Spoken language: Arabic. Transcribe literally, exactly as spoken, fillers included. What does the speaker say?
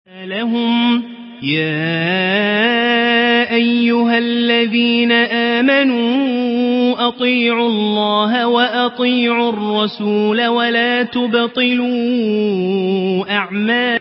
لهم يا أيها الذين آمنوا أطيعوا الله وأطيعوا الرسول ولا تبطلوا أعمالكم